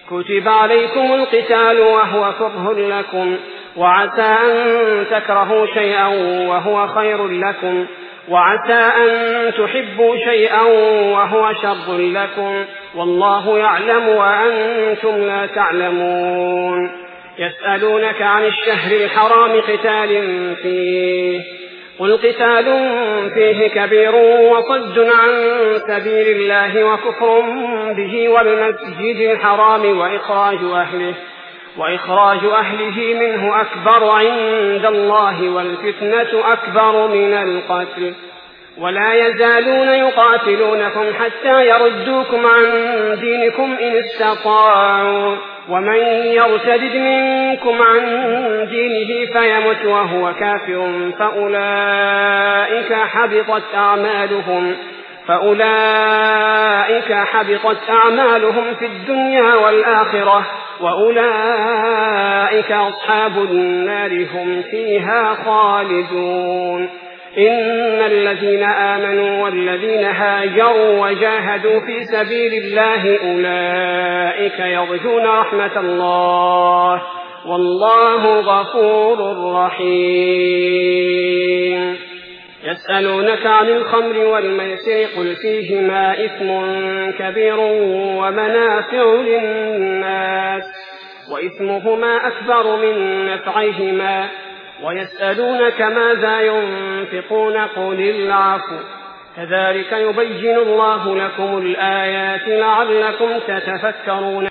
كتب عليكم القتال وهو كره لكم، وعسى أن تكرهوا شيئا وهو خير لكم، وعسى أن تحبوا شيئا وهو شر لكم، والله يعلم وأنتم لا تعلمون. يسألونك عن الشهر الحرام قتال فيه، قل قتال فيه كبير وصد عن سبيل الله وكفر به والمسجد الحرام وإخراج أهله منه أكبر عند الله والفتنة أكبر من القتل، ولا يزالون يقاتلونكم حتى يردوكم عن دينكم إن استطاعوا، ومن يرتد منكم عن دينه فيمت وهو كافر فأولئك حبطت أعمالهم في الدنيا والآخرة، وأولئك أصحاب النار هم فيها خالدون. إن الذين آمنوا والذين هاجروا وجاهدوا في سبيل الله أولئك يرجون رحمة الله، والله غفور رحيم. يسألونك عن الخمر والميسر قل فيهما إثم كبير ومنافع للناس وإثمهما أكبر من نفعهما، ويسألونك ماذا ينفقون قل العفو، كذلك يبين الله لكم الآيات لعلكم تتفكرون.